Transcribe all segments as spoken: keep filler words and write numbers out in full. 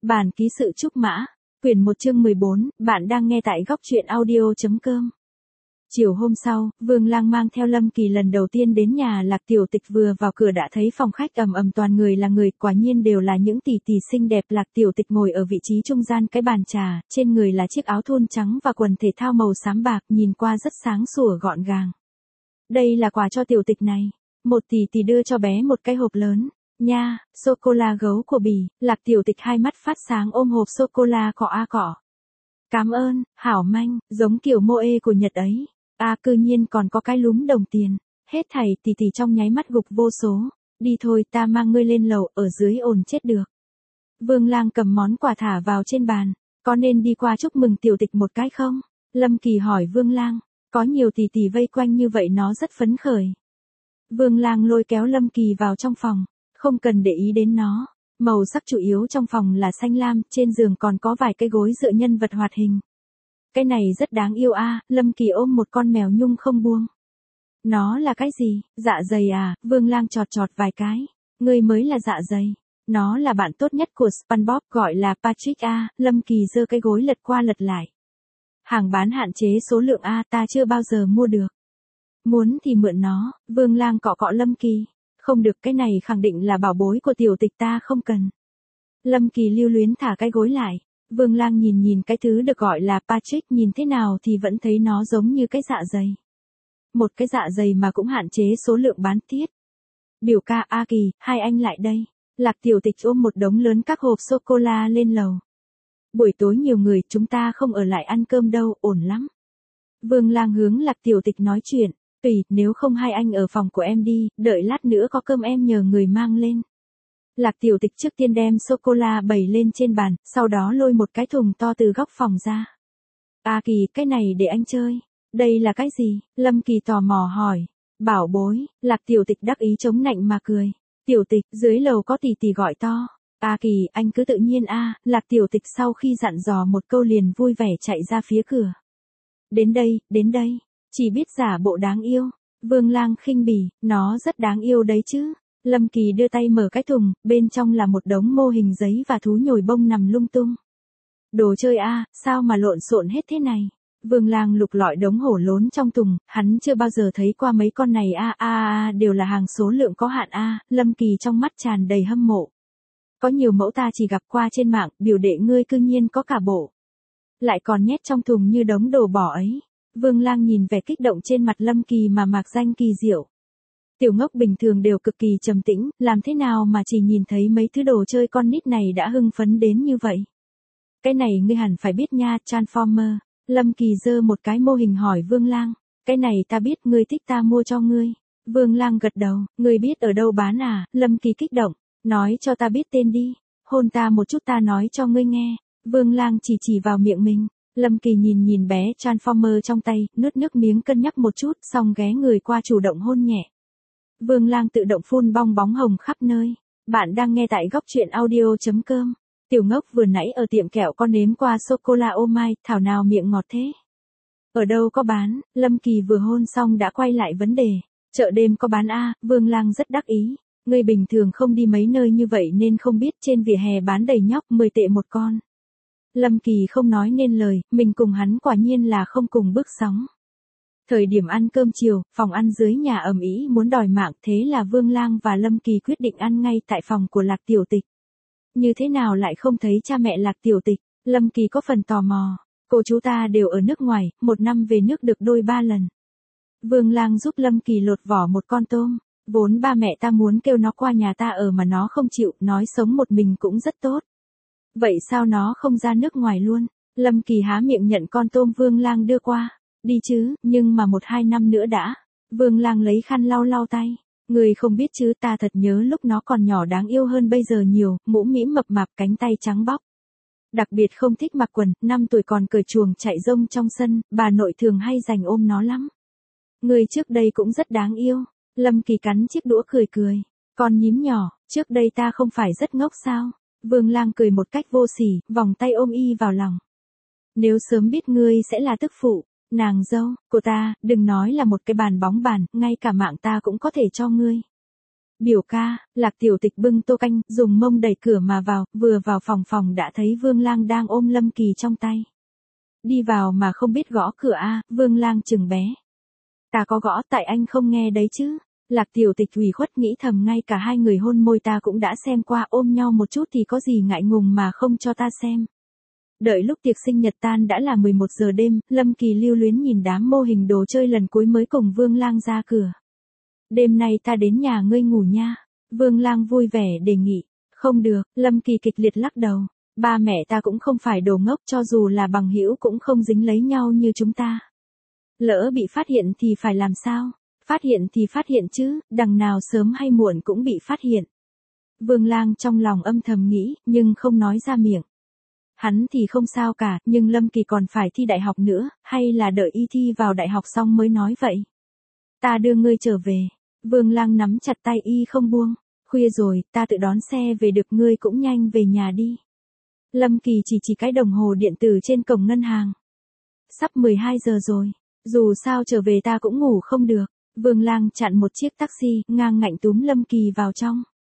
Bản ký sự Trúc Mã, quyển một chương mười bốn, bạn đang nghe tại góc truyện audio.com. Chiều hôm sau, Vương Lang mang theo Lâm Kỳ lần đầu tiên đến nhà Lạc Tiểu Tịch, vừa vào cửa đã thấy phòng khách ầm ầm toàn người là người, quả nhiên đều là những tỷ tỷ xinh đẹp. Lạc Tiểu Tịch ngồi ở vị trí trung gian cái bàn trà, trên người là chiếc áo thun trắng và quần thể thao màu xám bạc, nhìn qua rất sáng sủa gọn gàng. Đây là quà cho Tiểu Tịch này. Một tỷ tỷ đưa cho bé một cái hộp lớn. Nha, sô-cô-la gấu của Bỉ. Lạc Tiểu Tịch hai mắt phát sáng ôm hộp sô-cô-la cọ a cọ. Cảm ơn, hảo manh, giống kiểu Moe của Nhật ấy. À, cư nhiên còn có cái lúm đồng tiền. Hết thảy tỷ tỷ trong nháy mắt gục vô số. Đi thôi, ta mang ngươi lên lầu, ở dưới ồn chết được. Vương Lang cầm món quà thả vào trên bàn. Có nên đi qua chúc mừng Tiểu Tịch một cái không? Lâm Kỳ hỏi Vương Lang. Có nhiều tỷ tỷ vây quanh như vậy nó rất phấn khởi. Vương Lang lôi kéo Lâm Kỳ vào trong phòng. Không cần để ý đến nó. Màu sắc chủ yếu trong phòng là xanh lam, trên giường còn có vài cái gối dựa nhân vật hoạt hình. Cái này rất đáng yêu a. À, Lâm Kỳ ôm một con mèo nhung không buông. Nó là cái gì? Dạ dày à? Vương Lang chọt chọt vài cái. Ngươi mới là dạ dày. Nó là bạn tốt nhất của SpongeBob, gọi là Patrick a. À, Lâm Kỳ giơ cái gối lật qua lật lại. Hàng bán hạn chế số lượng a, à, ta chưa bao giờ mua được. Muốn thì mượn nó. Vương Lang cọ cọ Lâm Kỳ. Không được, cái này khẳng định là bảo bối của Tiểu Tịch, ta không cần. Lâm Kỳ lưu luyến thả cái gối lại. Vương Lang nhìn nhìn cái thứ được gọi là Patrick, nhìn thế nào thì vẫn thấy nó giống như cái dạ dày. Một cái dạ dày mà cũng hạn chế số lượng bán tiết. Biểu ca, A Kỳ, hai anh lại đây. Lạc Tiểu Tịch ôm một đống lớn các hộp sô-cô-la lên lầu. Buổi tối nhiều người, chúng ta không ở lại ăn cơm đâu, ổn lắm. Vương Lang hướng Lạc Tiểu Tịch nói chuyện. Tùy, nếu không hai anh ở phòng của em đi, đợi lát nữa có cơm em nhờ người mang lên. Lạc Tiểu Tịch trước tiên đem sô-cô-la bày lên trên bàn, sau đó lôi một cái thùng to từ góc phòng ra. A Kỳ, cái này để anh chơi. Đây là cái gì? Lâm Kỳ tò mò hỏi. Bảo bối. Lạc Tiểu Tịch đắc ý chống nạnh mà cười. Tiểu Tịch, dưới lầu có tỷ tỷ gọi to. A Kỳ, anh cứ tự nhiên a. À. Lạc Tiểu Tịch sau khi dặn dò một câu liền vui vẻ chạy ra phía cửa. Đến đây, đến đây. Chỉ biết giả bộ đáng yêu. Vương Lang khinh bỉ, nó rất đáng yêu đấy chứ. Lâm Kỳ đưa tay mở cái thùng, bên trong là một đống mô hình giấy và thú nhồi bông nằm lung tung. Đồ chơi a, à, sao mà lộn xộn hết thế này? Vương Lang lục lọi đống hổ lốn trong thùng, hắn chưa bao giờ thấy qua mấy con này a a a, đều là hàng số lượng có hạn a. À. Lâm Kỳ trong mắt tràn đầy hâm mộ. Có nhiều mẫu ta chỉ gặp qua trên mạng, biểu đệ ngươi cư nhiên có cả bộ. Lại còn nhét trong thùng như đống đồ bỏ ấy. Vương Lang nhìn vẻ kích động trên mặt Lâm Kỳ mà mạc danh kỳ diệu. Tiểu ngốc bình thường đều cực kỳ trầm tĩnh, làm thế nào mà chỉ nhìn thấy mấy thứ đồ chơi con nít này đã hưng phấn đến như vậy? Cái này ngươi hẳn phải biết nha, Transformer. Lâm Kỳ giơ một cái mô hình hỏi Vương Lang. Cái này ta biết, ngươi thích ta mua cho ngươi. Vương Lang gật đầu, ngươi biết ở đâu bán à? Lâm Kỳ kích động, nói cho ta biết tên đi. Hôn ta một chút ta nói cho ngươi nghe. Vương Lang chỉ chỉ vào miệng mình. Lâm Kỳ nhìn nhìn bé Transformer trong tay, nuốt nước miếng cân nhắc một chút, xong ghé người qua chủ động hôn nhẹ. Vương Lang tự động phun bong bóng hồng khắp nơi. Bạn đang nghe tại góc truyện audio.com. Tiểu ngốc vừa nãy ở tiệm kẹo con nếm qua sô-cô-la ô mai, thảo nào miệng ngọt thế. Ở đâu có bán? Lâm Kỳ vừa hôn xong đã quay lại vấn đề. Chợ đêm có bán a. À, Vương Lang rất đắc ý. Ngươi bình thường không đi mấy nơi như vậy nên không biết, trên vỉa hè bán đầy nhóc, mười tệ một con. Lâm Kỳ không nói nên lời, mình cùng hắn quả nhiên là không cùng bước sóng. Thời điểm ăn cơm chiều, phòng ăn dưới nhà ầm ĩ muốn đòi mạng, thế là Vương Lang và Lâm Kỳ quyết định ăn ngay tại phòng của Lạc Tiểu Tịch. Như thế nào lại không thấy cha mẹ Lạc Tiểu Tịch? Lâm Kỳ có phần tò mò. Cô chú ta đều ở nước ngoài, một năm về nước được đôi ba lần. Vương Lang giúp Lâm Kỳ lột vỏ một con tôm. Vốn ba mẹ ta muốn kêu nó qua nhà ta ở mà nó không chịu, nói sống một mình cũng rất tốt. Vậy sao nó không ra nước ngoài luôn? Lâm Kỳ há miệng nhận con tôm Vương Lang đưa qua. Đi chứ, nhưng mà một hai năm nữa đã. Vương Lang lấy khăn lau lau tay. Người không biết chứ, ta thật nhớ lúc nó còn nhỏ đáng yêu hơn bây giờ nhiều, mũm mĩm mập mạp, cánh tay trắng bóc. Đặc biệt không thích mặc quần, năm tuổi còn cởi chuồng chạy rông trong sân, bà nội thường hay giành ôm nó lắm. Người trước đây cũng rất đáng yêu. Lâm Kỳ cắn chiếc đũa cười cười. Con nhím nhỏ, trước đây ta không phải rất ngốc sao? Vương Lang cười một cách vô sỉ, vòng tay ôm y vào lòng. Nếu sớm biết ngươi sẽ là tức phụ, nàng dâu của ta, đừng nói là một cái bàn bóng bàn, ngay cả mạng ta cũng có thể cho ngươi. Biểu ca, Lạc Tiểu Tịch bưng tô canh, dùng mông đẩy cửa mà vào, vừa vào phòng phòng đã thấy Vương Lang đang ôm Lâm Kỳ trong tay. Đi vào mà không biết gõ cửa a, à, Vương Lang chừng bé. Ta có gõ tại anh không nghe đấy chứ. Lạc Tiểu Tịch ủy khuất nghĩ thầm ngay cả hai người hôn môi ta cũng đã xem qua, ôm nhau một chút thì có gì ngại ngùng mà không cho ta xem. Đợi lúc tiệc sinh nhật tan đã là mười một giờ đêm, Lâm Kỳ lưu luyến nhìn đám mô hình đồ chơi lần cuối mới cùng Vương Lang ra cửa. Đêm nay ta đến nhà ngươi ngủ nha. Vương Lang vui vẻ đề nghị. Không được, Lâm Kỳ kịch liệt lắc đầu. Ba mẹ ta cũng không phải đồ ngốc, cho dù là bằng hữu cũng không dính lấy nhau như chúng ta. Lỡ bị phát hiện thì phải làm sao? Phát hiện thì phát hiện chứ, đằng nào sớm hay muộn cũng bị phát hiện. Vương Lang trong lòng âm thầm nghĩ, nhưng không nói ra miệng. Hắn thì không sao cả, nhưng Lâm Kỳ còn phải thi đại học nữa, hay là đợi y thi vào đại học xong mới nói vậy? Ta đưa ngươi trở về. Vương Lang nắm chặt tay y không buông. Khuya rồi, ta tự đón xe về được, ngươi cũng nhanh về nhà đi. Lâm Kỳ chỉ chỉ cái đồng hồ điện tử trên cổng ngân hàng. Sắp mười hai giờ rồi, dù sao trở về ta cũng ngủ không được. Vương Lang chặn một chiếc taxi, ngang ngạnh túm Lâm Kỳ vào trong.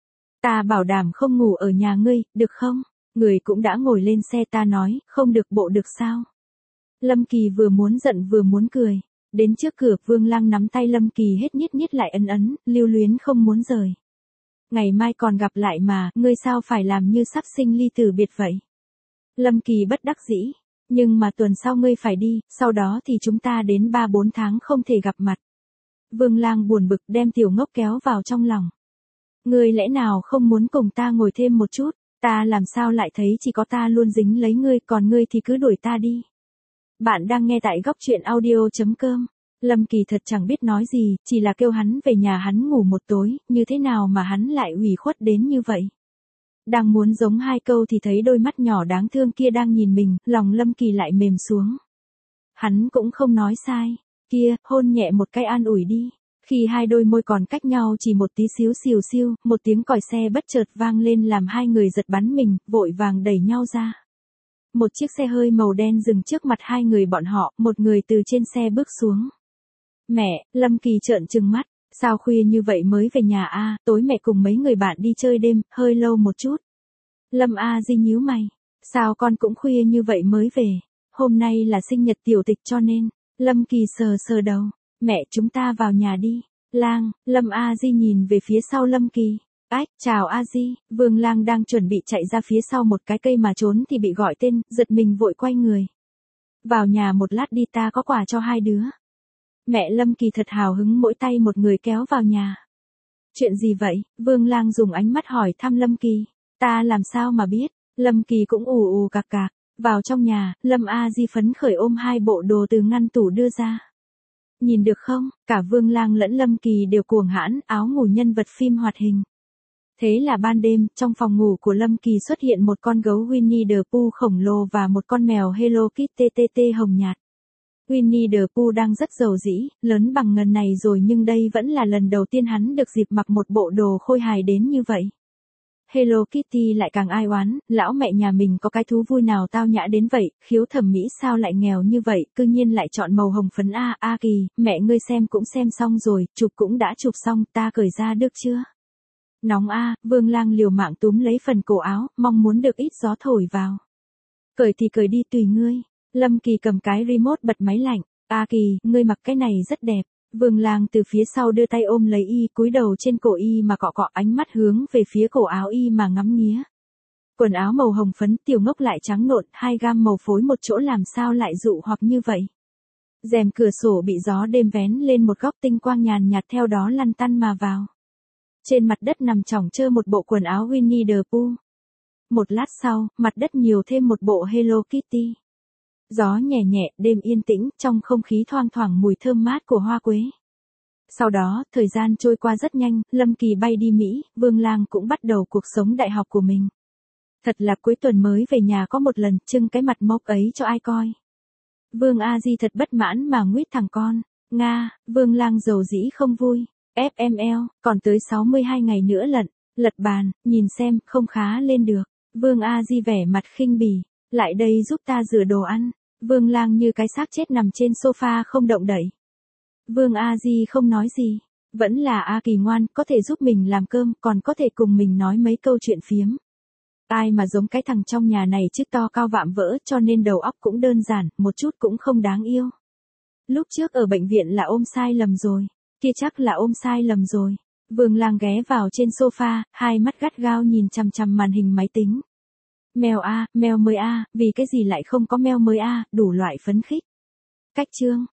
Ta bảo đảm không ngủ ở nhà ngươi, được không? Người cũng đã ngồi lên xe, ta nói, không được bộ được sao? Lâm Kỳ vừa muốn giận vừa muốn cười. Đến trước cửa, Vương Lang nắm tay Lâm Kỳ hết nhít nhít lại ấn ấn, lưu luyến không muốn rời. Ngày mai còn gặp lại mà, ngươi sao phải làm như sắp sinh ly tử biệt vậy? Lâm Kỳ bất đắc dĩ. Nhưng mà tuần sau ngươi phải đi, sau đó thì chúng ta đến ba bốn tháng không thể gặp mặt. Vương Lang buồn bực đem tiểu ngốc kéo vào trong lòng. Ngươi lẽ nào không muốn cùng ta ngồi thêm một chút? Ta làm sao lại thấy chỉ có ta luôn dính lấy ngươi, còn ngươi thì cứ đuổi ta đi. Bạn đang nghe tại góc truyện audio chấm com. Lâm Kỳ thật chẳng biết nói gì, chỉ là kêu hắn về nhà hắn ngủ một tối, như thế nào mà hắn lại ủy khuất đến như vậy. Đang muốn giống hai câu thì thấy đôi mắt nhỏ đáng thương kia đang nhìn mình, lòng Lâm Kỳ lại mềm xuống. Hắn cũng không nói sai. Kia, hôn nhẹ một cái an ủi đi. Khi hai đôi môi còn cách nhau chỉ một tí xíu xìu xiu, một tiếng còi xe bất chợt vang lên làm hai người giật bắn mình, vội vàng đẩy nhau ra. Một chiếc xe hơi màu đen dừng trước mặt hai người bọn họ, một người từ trên xe bước xuống. Mẹ, Lâm Kỳ trợn trừng mắt, sao khuya như vậy mới về nhà a? À, tối mẹ cùng mấy người bạn đi chơi đêm, hơi lâu một chút. Lâm A Di nhíu mày, sao con cũng khuya như vậy mới về? Hôm nay là sinh nhật Tiểu Tịch cho nên. Lâm Kỳ sờ sờ đầu, mẹ chúng ta vào nhà đi. Lang, Lâm A Di nhìn về phía sau Lâm Kỳ. Ách, chào A Di. Vương Lang đang chuẩn bị chạy ra phía sau một cái cây mà trốn thì bị gọi tên, giật mình vội quay người. Vào nhà một lát đi, ta có quà cho hai đứa. Mẹ Lâm Kỳ thật hào hứng mỗi tay một người kéo vào nhà. Chuyện gì vậy? Vương Lang dùng ánh mắt hỏi thăm Lâm Kỳ. Ta làm sao mà biết? Lâm Kỳ cũng ù ù cạc cạc. Vào trong nhà, Lâm A Di phấn khởi ôm hai bộ đồ từ ngăn tủ đưa ra. Nhìn được không, cả Vương Lang lẫn Lâm Kỳ đều cuồng hãn, áo ngủ nhân vật phim hoạt hình. Thế là ban đêm, trong phòng ngủ của Lâm Kỳ xuất hiện một con gấu Winnie the Pooh khổng lồ và một con mèo Hello Kitty tê tê hồng nhạt. Winnie the Pooh đang rất giàu dĩ, lớn bằng ngần này rồi nhưng đây vẫn là lần đầu tiên hắn được dịp mặc một bộ đồ khôi hài đến như vậy. Hello Kitty lại càng ai oán, lão mẹ nhà mình có cái thú vui nào tao nhã đến vậy, khiếu thẩm mỹ sao lại nghèo như vậy, cư nhiên lại chọn màu hồng phấn a, a Kỳ, mẹ ngươi xem cũng xem xong rồi, chụp cũng đã chụp xong, ta cởi ra được chưa? Nóng a, Vương Lang liều mạng túm lấy phần cổ áo, mong muốn được ít gió thổi vào. Cởi thì cởi đi tùy ngươi. Lâm Kỳ cầm cái remote bật máy lạnh, a Kỳ, ngươi mặc cái này rất đẹp. Vương Lang từ phía sau đưa tay ôm lấy y, cúi đầu trên cổ y mà cọ cọ, ánh mắt hướng về phía cổ áo y mà ngắm nghía. Quần áo màu hồng phấn, tiểu ngốc lại trắng nộn, hai gam màu phối một chỗ làm sao lại dụ hoặc như vậy. Rèm cửa sổ bị gió đêm vén lên một góc, tinh quang nhàn nhạt theo đó lăn tăn mà vào. Trên mặt đất nằm chỏng chơ một bộ quần áo Winnie the Pooh. Một lát sau, mặt đất nhiều thêm một bộ Hello Kitty. Gió nhẹ nhẹ, đêm yên tĩnh, trong không khí thoang thoảng mùi thơm mát của hoa quế. Sau đó, thời gian trôi qua rất nhanh, Lâm Kỳ bay đi Mỹ, Vương Lang cũng bắt đầu cuộc sống đại học của mình. Thật là cuối tuần mới về nhà có một lần, trưng cái mặt mốc ấy cho ai coi. Vương A Di thật bất mãn mà nguyết thằng con. Nga, Vương Lang dầu dĩ không vui. ép em lờ, còn tới sáu mươi hai ngày nữa lận. Lật bàn, nhìn xem, không khá lên được. Vương A Di vẻ mặt khinh bỉ. Lại đây giúp ta rửa đồ ăn. Vương Lang như cái xác chết nằm trên sofa không động đậy. Vương A Di không nói gì. Vẫn là A Kỳ ngoan, có thể giúp mình làm cơm, còn có thể cùng mình nói mấy câu chuyện phiếm. Ai mà giống cái thằng trong nhà này chứ, to cao vạm vỡ, cho nên đầu óc cũng đơn giản, một chút cũng không đáng yêu. Lúc trước ở bệnh viện là ôm sai lầm rồi. Kia chắc là ôm sai lầm rồi. Vương Lang ghé vào trên sofa, hai mắt gắt gao nhìn chằm chằm màn hình máy tính. Mèo a, mèo mới a, vì cái gì lại không có mèo mới a, đủ loại phấn khích. Cách chương.